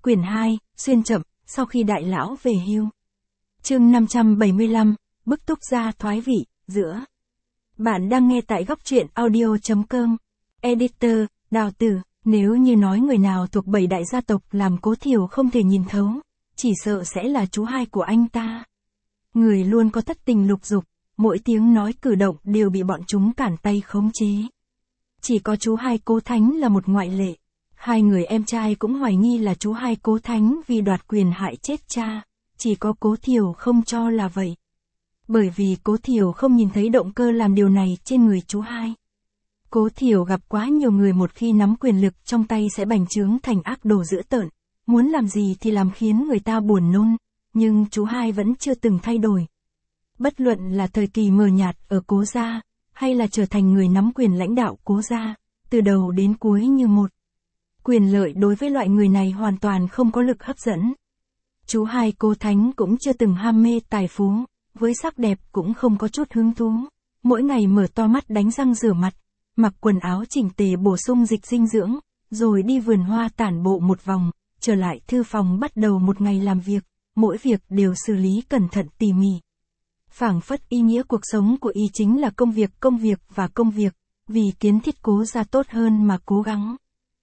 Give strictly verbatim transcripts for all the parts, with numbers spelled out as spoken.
Quyển hai, xuyên chậm, sau khi đại lão về hưu. Chương năm trăm bảy mươi lăm, bức Túc Gia thoái vị, giữa. Bạn đang nghe tại góc truyện audio chấm com. Editor, Đào Tử, nếu như nói người nào thuộc bảy đại gia tộc làm Cố Thiều không thể nhìn thấu, chỉ sợ sẽ là chú hai của anh ta. Người luôn có thất tình lục dục, mỗi tiếng nói cử động đều bị bọn chúng cản tay khống chế. Chỉ có chú hai Cố Thánh là một ngoại lệ. Hai người em trai cũng hoài nghi là chú hai Cố Thánh vì đoạt quyền hại chết cha, chỉ có Cố Thiều không cho là vậy. Bởi vì Cố Thiều không nhìn thấy động cơ làm điều này trên người chú hai. Cố Thiều gặp quá nhiều người một khi nắm quyền lực trong tay sẽ bành trướng thành ác đồ dữ tợn, muốn làm gì thì làm khiến người ta buồn nôn, nhưng chú hai vẫn chưa từng thay đổi. Bất luận là thời kỳ mờ nhạt ở Cố gia, hay là trở thành người nắm quyền lãnh đạo Cố gia, từ đầu đến cuối như một. Quyền lợi đối với loại người này hoàn toàn không có lực hấp dẫn. Chú hai Cố Thánh cũng chưa từng ham mê tài phú, với sắc đẹp cũng không có chút hứng thú. Mỗi ngày mở to mắt đánh răng rửa mặt, mặc quần áo chỉnh tề bổ sung dịch dinh dưỡng, rồi đi vườn hoa tản bộ một vòng, trở lại thư phòng bắt đầu một ngày làm việc, mỗi việc đều xử lý cẩn thận tỉ mỉ. Phảng phất ý nghĩa cuộc sống của y chính là công việc công việc và công việc, vì kiến thiết Cố gia tốt hơn mà cố gắng.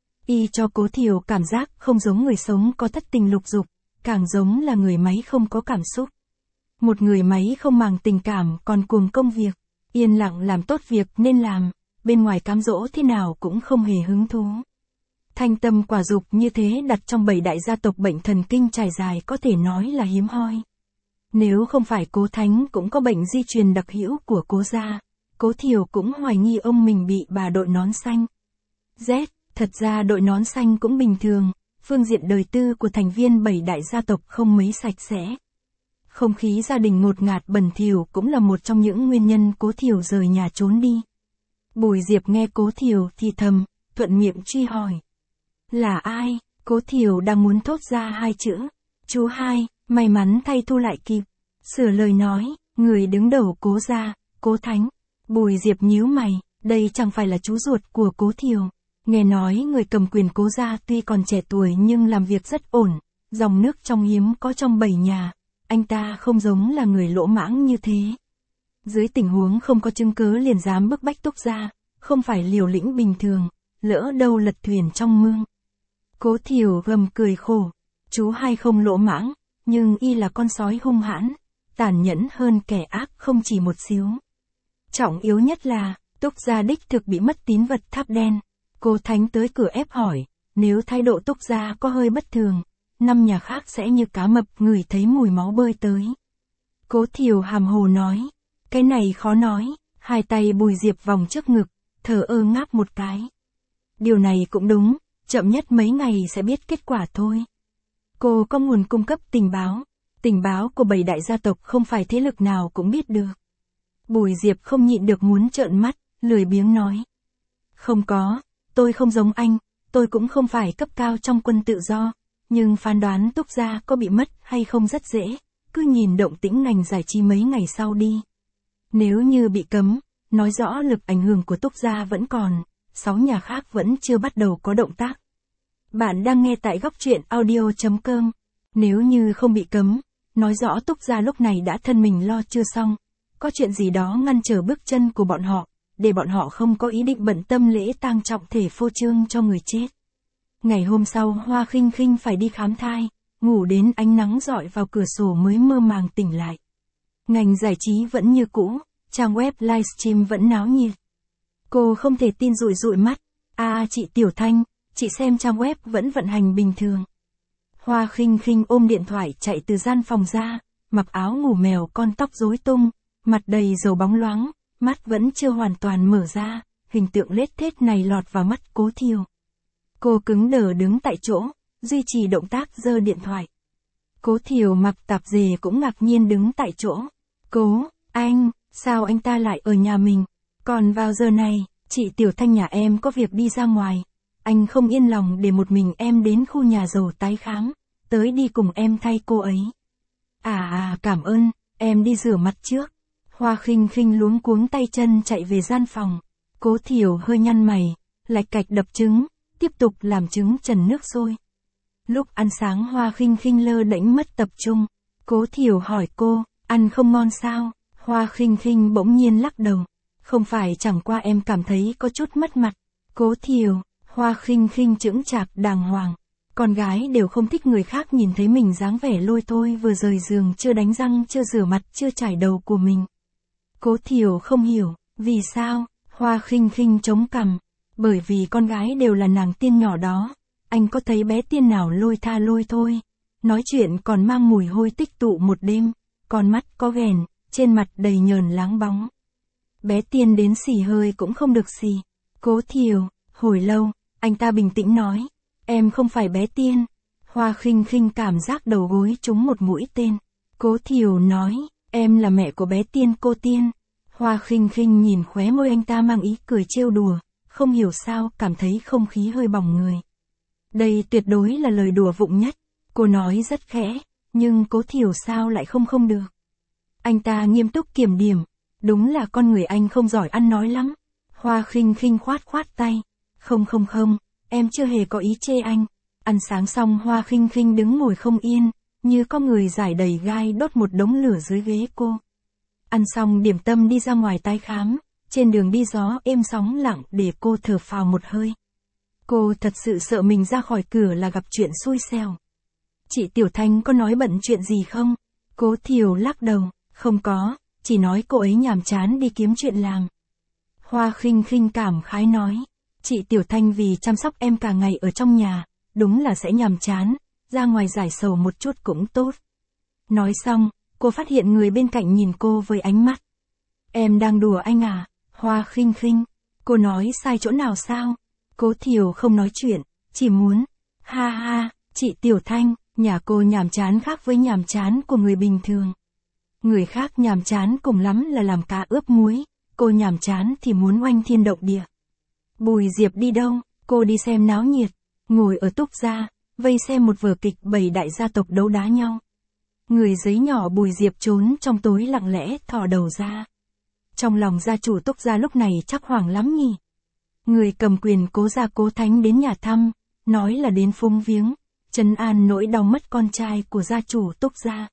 Y cho Cố Thiều cảm giác không giống người sống có thất tình lục dục, càng giống là người máy không có cảm xúc. Một người máy không màng tình cảm còn cuồng công việc, yên lặng làm tốt việc nên làm, bên ngoài cám dỗ thế nào cũng không hề hứng thú. Thanh tâm quả dục như thế đặt trong bảy đại gia tộc bệnh thần kinh trải dài có thể nói là hiếm hoi. Nếu không phải Cố Thánh cũng có bệnh di truyền đặc hữu của Cố gia, Cố Thiều cũng hoài nghi ông mình bị bà đội nón xanh. Z, thật ra đội nón xanh cũng bình thường, phương diện đời tư của thành viên bảy đại gia tộc không mấy sạch sẽ. Không khí gia đình ngột ngạt bẩn thỉu cũng là một trong những nguyên nhân Cố Thiều rời nhà trốn đi. Bùi Diệp nghe Cố Thiều thì thầm, thuận miệng truy hỏi. Là ai? Cố Thiều đang muốn thốt ra hai chữ. Chú hai, may mắn thay thu lại kịp. Sửa lời nói, người đứng đầu Cố gia, Cố Thánh. Bùi Diệp nhíu mày, đây chẳng phải là chú ruột của Cố Thiều. Nghe nói người cầm quyền Cố gia tuy còn trẻ tuổi nhưng làm việc rất ổn, dòng nước trong hiếm có trong bảy nhà. Anh ta không giống là người lỗ mãng như thế. Dưới tình huống không có chứng cứ liền dám bức bách Túc gia, không phải liều lĩnh bình thường, lỡ đâu lật thuyền trong mương. Cố Thiều gầm cười khổ, chú hai không lỗ mãng, nhưng y là con sói hung hãn, tàn nhẫn hơn kẻ ác không chỉ một xíu. Trọng yếu nhất là, Túc gia đích thực bị mất tín vật tháp đen. Cố Thánh tới cửa ép hỏi, nếu thái độ Túc gia có hơi bất thường, năm nhà khác sẽ như cá mập ngửi thấy mùi máu bơi tới. Cố Thiều hàm hồ nói, cái này khó nói, hai tay Bùi Diệp vòng trước ngực, thở ơ ngáp một cái. Điều này cũng đúng, chậm nhất mấy ngày sẽ biết kết quả thôi. Cô có nguồn cung cấp tình báo, tình báo của bảy đại gia tộc không phải thế lực nào cũng biết được. Bùi Diệp không nhịn được muốn trợn mắt, lười biếng nói. Không có, tôi không giống anh, tôi cũng không phải cấp cao trong quân tự do. Nhưng phán đoán Túc gia có bị mất hay không rất dễ, cứ nhìn động tĩnh ngành giải trí mấy ngày sau đi. Nếu như bị cấm, nói rõ lực ảnh hưởng của Túc gia vẫn còn, sáu nhà khác vẫn chưa bắt đầu có động tác. Bạn đang nghe tại góc truyện audio chấm com. Nếu như không bị cấm, nói rõ Túc gia lúc này đã thân mình lo chưa xong, có chuyện gì đó ngăn trở bước chân của bọn họ, để bọn họ không có ý định bận tâm lễ tang trọng thể phô trương cho người chết. Ngày hôm sau Hoa Khinh Khinh phải đi khám thai, ngủ đến ánh nắng rọi vào cửa sổ mới mơ màng tỉnh lại. Ngành giải trí vẫn như cũ, trang web livestream vẫn náo nhiệt. Cô không thể tin dụi dụi mắt, a à, chị Tiểu Thanh, chị xem trang web vẫn vận hành bình thường. Hoa Khinh Khinh ôm điện thoại chạy từ gian phòng ra, mặc áo ngủ mèo con tóc rối tung, mặt đầy dầu bóng loáng, mắt vẫn chưa hoàn toàn mở ra, hình tượng lết thết này lọt vào mắt Cố Thiều. Cô cứng đờ đứng tại chỗ, duy trì động tác giơ điện thoại. Cố Thiều mặc tạp dề cũng ngạc nhiên đứng tại chỗ. Cố, anh, sao anh ta lại ở nhà mình? Còn vào giờ này, chị Tiểu Thanh nhà em có việc đi ra ngoài. Anh không yên lòng để một mình em đến khu nhà giàu tái khám, tới đi cùng em thay cô ấy. À à, cảm ơn, em đi rửa mặt trước. Hoa Khinh Khinh luống cuống tay chân chạy về gian phòng. Cố Thiều hơi nhăn mày, lạch cạch đập trứng, tiếp tục làm trứng trần nước sôi. Lúc ăn sáng Hoa Khinh Khinh lơ đễnh mất tập trung. Cố Thiểu hỏi cô, ăn không ngon sao? Hoa Khinh Khinh bỗng nhiên lắc đầu. Không phải, chẳng qua em cảm thấy có chút mất mặt. Cố Thiểu, Hoa Khinh Khinh chững chạc đàng hoàng. Con gái đều không thích người khác nhìn thấy mình dáng vẻ lôi thôi vừa rời giường chưa đánh răng chưa rửa mặt chưa chải đầu của mình. Cố Thiểu không hiểu, vì sao? Hoa Khinh Khinh chống cằm. Bởi vì con gái đều là nàng tiên nhỏ đó. Anh có thấy bé tiên nào lôi tha lôi thôi. Nói chuyện còn mang mùi hôi tích tụ một đêm. Con mắt có ghèn, trên mặt đầy nhờn láng bóng. Bé tiên đến xì hơi cũng không được xì. Cố Thiểu, hồi lâu, anh ta bình tĩnh nói. Em không phải bé tiên. Hoa Khinh Khinh cảm giác đầu gối trúng một mũi tên. Cố Thiểu nói, em là mẹ của bé tiên cô tiên. Hoa Khinh Khinh nhìn khóe môi anh ta mang ý cười trêu đùa, không hiểu sao cảm thấy không khí hơi bỏng người. Đây tuyệt đối là lời đùa vụng nhất. Cô nói rất khẽ, nhưng Cố Thiểu sao lại không không được. Anh ta nghiêm túc kiểm điểm, đúng là con người anh không giỏi ăn nói lắm. Hoa Khinh Khinh khoát khoát tay, không không không, em chưa hề có ý chê anh. Ăn sáng xong Hoa Khinh Khinh đứng ngồi không yên, như có người giải đầy gai đốt một đống lửa dưới ghế cô. Ăn xong điểm tâm đi ra ngoài tái khám, trên đường đi gió êm sóng lặng để cô thở phào một hơi. Cô thật sự sợ mình ra khỏi cửa là gặp chuyện xui xẻo. Chị Tiểu Thanh có nói bận chuyện gì không? Cố Thiểu lắc đầu, không có, chỉ nói cô ấy nhàm chán đi kiếm chuyện làm. Hoa Khinh Khinh cảm khái nói, chị Tiểu Thanh vì chăm sóc em cả ngày ở trong nhà, đúng là sẽ nhàm chán, ra ngoài giải sầu một chút cũng tốt. Nói xong, cô phát hiện người bên cạnh nhìn cô với ánh mắt. Em đang đùa anh à? Hoa Khinh Khinh, cô nói sai chỗ nào sao? Cố Thiểu không nói chuyện, chỉ muốn, ha ha, chị Tiểu Thanh, nhà cô nhàm chán khác với nhàm chán của người bình thường. Người khác nhàm chán cùng lắm là làm cá ướp muối, cô nhàm chán thì muốn oanh thiên động địa. Bùi Diệp đi đâu? Cô đi xem náo nhiệt, ngồi ở túc gia, vây xem một vở kịch bảy đại gia tộc đấu đá nhau. Người giấy nhỏ Bùi Diệp trốn trong tối lặng lẽ thò đầu ra. Trong lòng gia chủ túc gia lúc này chắc hoảng lắm nhỉ. Người cầm quyền Cố gia Cố Thánh đến nhà thăm, nói là đến phúng viếng, trấn an nỗi đau mất con trai của gia chủ túc gia.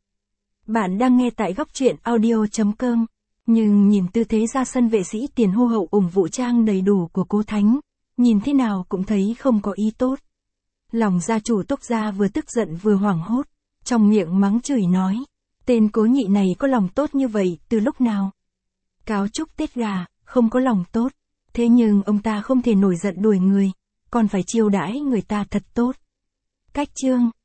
Bạn đang nghe tại góc truyện audio chấm com, nhưng nhìn tư thế ra sân vệ sĩ tiền hô hậu ủng vũ trang đầy đủ của Cố Thánh, nhìn thế nào cũng thấy không có ý tốt. Lòng gia chủ túc gia vừa tức giận vừa hoảng hốt, trong miệng mắng chửi nói, tên Cố nhị này có lòng tốt như vậy từ lúc nào? Cáo chúc Tết gà, không có lòng tốt, thế nhưng ông ta không thể nổi giận đuổi người, còn phải chiêu đãi người ta thật tốt. Cách chương